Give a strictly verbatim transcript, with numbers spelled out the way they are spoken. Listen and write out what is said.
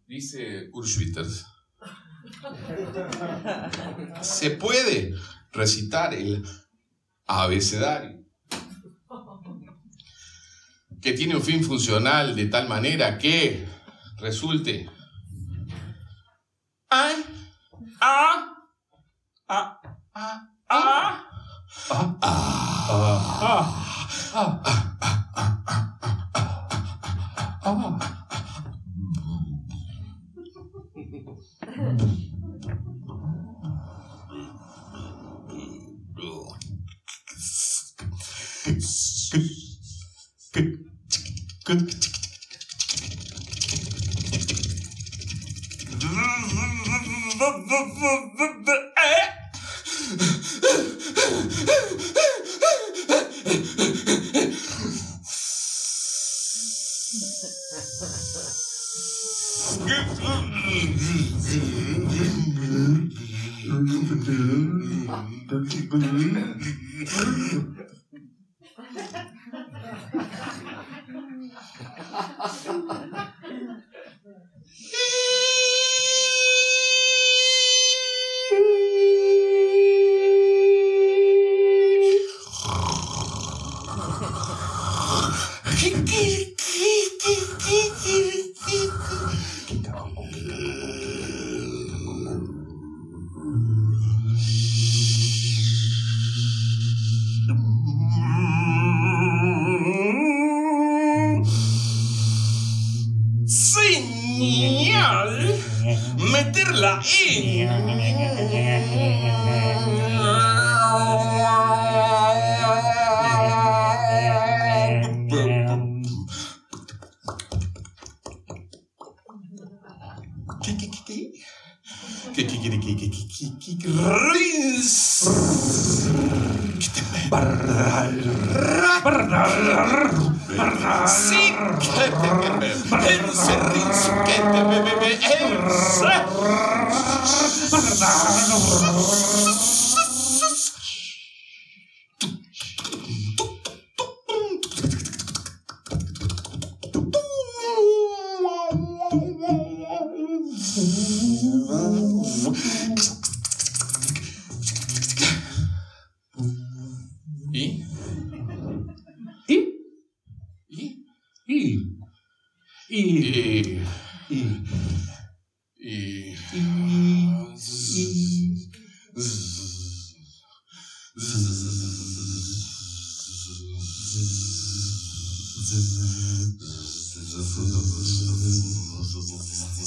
Dice Kurt Schwitters, se puede recitar el abecedario, que tiene un fin funcional de tal manera que resulte a, a, a, a, a, señal, meterla ¿Y? ¿Y? ¿Y? ¿Y? ¿Y? ¿Y? ¿Y? ¿Y?